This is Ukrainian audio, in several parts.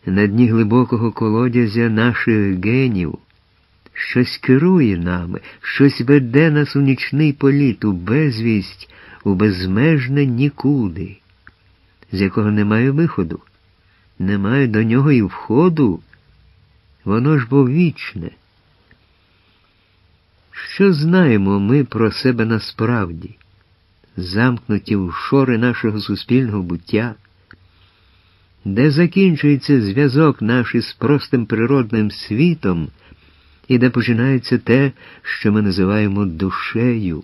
На дні глибокого колодязя наших генів щось керує нами, щось веде нас у нічний політ, у безвість, у безмежне нікуди, з якого немає виходу, немає до нього і входу. Воно ж бо вічне. Що знаємо ми про себе насправді, замкнуті в шори нашого суспільного буття? Де закінчується зв'язок наш із простим природним світом, і де починається те, що ми називаємо душею?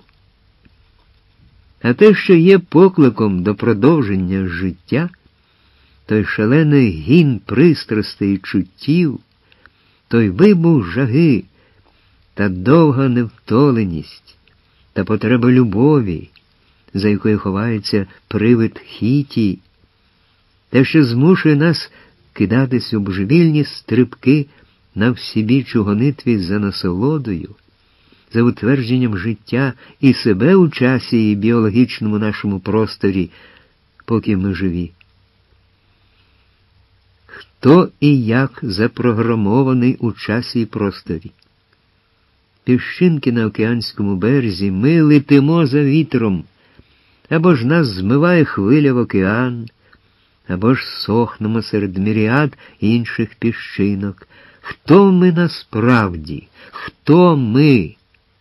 А те, що є покликом до продовження життя, той шалений гін пристрастей і чуттів, той вибух жаги, та довга невтоленість, та потреба любові, за якою ховається привид хіті, те, що змушує нас кидатись у божевільні стрибки на всебіч у гонитві за насолодою, за утвердженням життя і себе у часі і біологічному нашому просторі, поки ми живі. Хто і як запрограмований у часі і просторі? Піщинки на океанському березі, ми летимо за вітром, або ж нас змиває хвиля в океан, або ж сохнемо серед міріад інших піщинок. Хто ми насправді? Хто ми?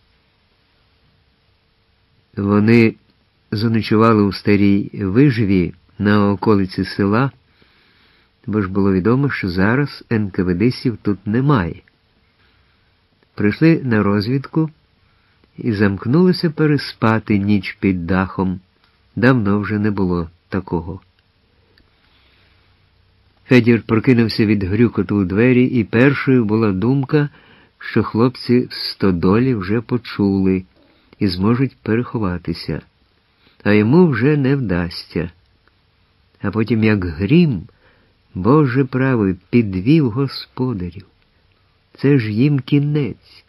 Вони заночували у старій вижві на околиці села, бо ж було відомо, що зараз НКВД-сів тут немає. Прийшли на розвідку і замкнулися переспати ніч під дахом. Давно вже не було такого. Федір прокинувся від грюкоту у двері, і першою була думка, що хлопці в стодолі вже почули і зможуть переховатися. А йому вже не вдасться. А потім, як грім, Боже правий, підвів господарів. Це ж їм кінець.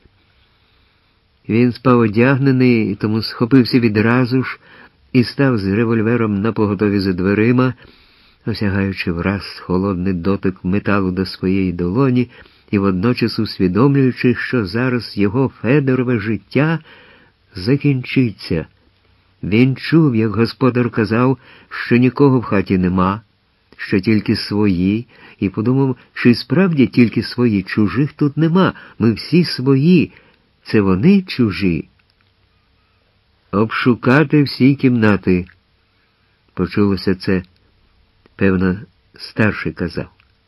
Він спав одягнений, тому схопився відразу ж і став з револьвером напоготові за дверима, осягаючи враз холодний дотик металу до своєї долоні і водночас усвідомлюючи, що зараз його Федорове життя закінчиться. Він чув, як господар казав, що нікого в хаті нема, що тільки свої, і подумав, що й справді тільки свої, чужих тут нема, ми всі свої, це вони чужі. Обшукати всі кімнати. Почулося це, певно, старший казав.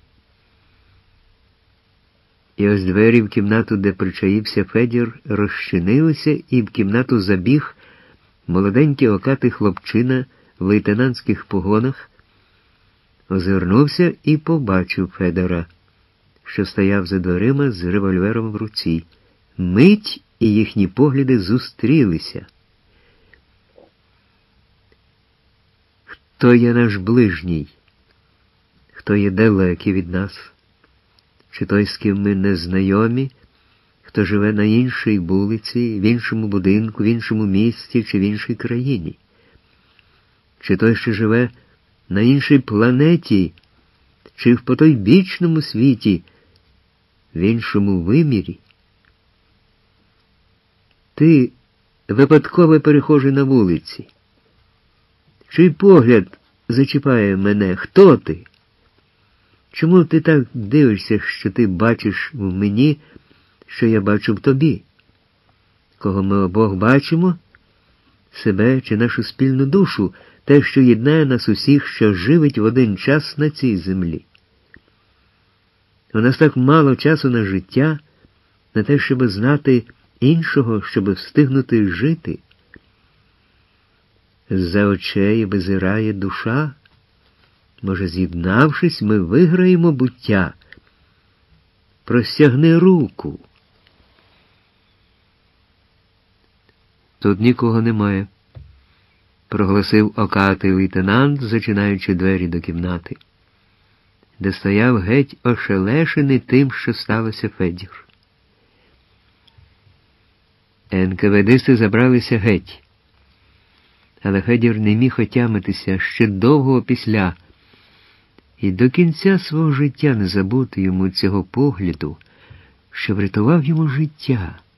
І ось двері в кімнату, де причаївся Федір, розчинилися, і в кімнату забіг молоденький окатий хлопчина в лейтенантських погонах, озирнувся і побачив Федора, що стояв за дверима з револьвером в руці. Мить, і їхні погляди зустрілися. Хто є наш ближній? Хто є далекий від нас? Чи той, з ким ми не знайомі, хто живе на іншій вулиці, в іншому будинку, в іншому місті чи в іншій країні? Чи той, що живе на іншій планеті, чи в потойбічному світі, в іншому вимірі? Ти випадково перехожий на вулиці. Чий погляд зачіпає мене? Хто ти? Чому ти так дивишся, що ти бачиш в мені, що я бачу в тобі? Кого ми обох бачимо? Себе чи нашу спільну душу, те, що єднає нас усіх, що живить в один час на цій землі. У нас так мало часу на життя, на те, щоб знати іншого, щоб встигнути жити. З-за очей визирає душа. Може, з'єднавшись, ми виграємо буття. Простягни руку. Тут нікого немає, проголосив окатий лейтенант, зачинаючи двері до кімнати, де стояв геть ошелешений тим, що сталося Федір. НКВДисти забралися геть. Але Федір не міг отямитися ще довго опісля, і до кінця свого життя не забути йому цього погляду, що врятував йому життя.